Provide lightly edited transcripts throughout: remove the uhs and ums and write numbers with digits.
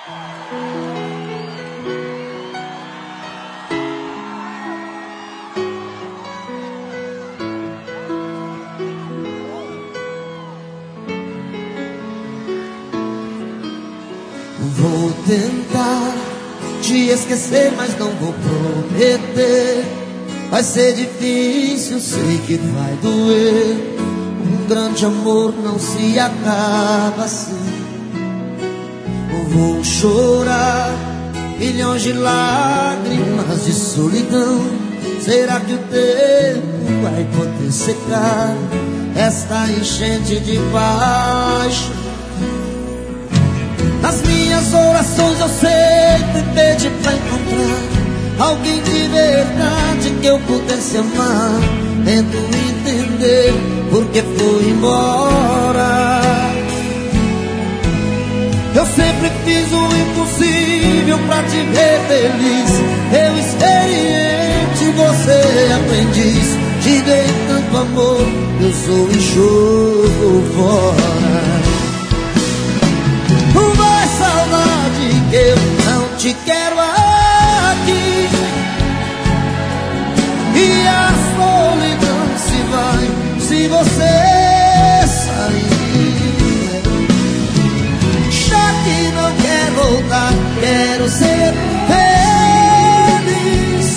Vou tentar te esquecer, mas não vou prometer. Vai ser difícil, sei que vai doer. Um grande amor não se acaba assim. Vou chorar milhões de lágrimas de solidão. Será que o tempo vai poder secar esta enchente de paixão? Nas minhas orações eu sempre pedi pra encontrar alguém de verdade que eu pudesse amar. Tento entender por que foi embora. Eu sempre fiz o impossível pra te ver feliz. Eu experiente, você aprendiz. Te dei tanto amor, eu sou enxoto fora. Saudade que eu não te quero aqui, e a solidão se vai se você sair. Já que não quer voltar, quero ser feliz.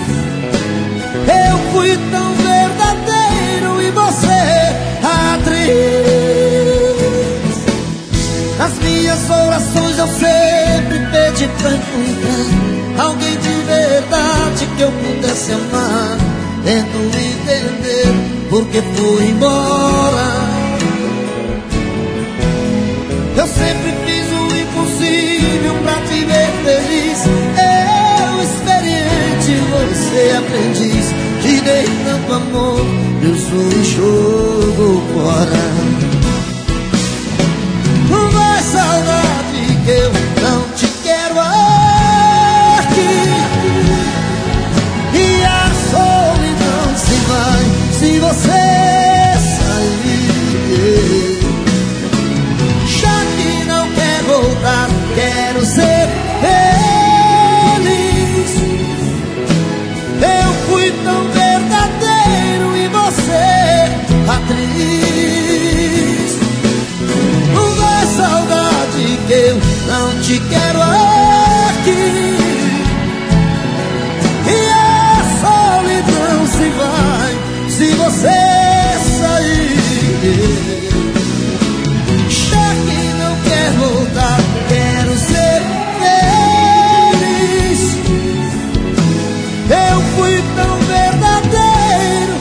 Eu fui tão verdadeiro e você atriz. Nas minhas orações eu sempre pedi pra encontrar alguém de verdade que eu pudesse amar. Tento entender por que foi embora. Eu sempre fiz o impossível pra te ver feliz. Eu experiente, você aprendiz. Te dei tanto amor, eu sou enxoto fora. Saudade que eu não te quero aqui, e a solidão se vai se você sair. Já que não quer voltar, quero ser feliz. Eu fui tão verdadeiro e você atriz. Saudade que eu não te quero aqui, e a solidão se vai se você sair. Já que não quer voltar, quero ser feliz. Eu fui tão verdadeiro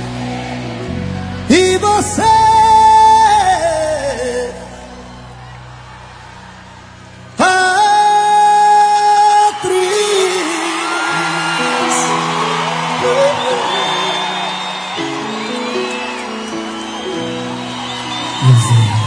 e você Music.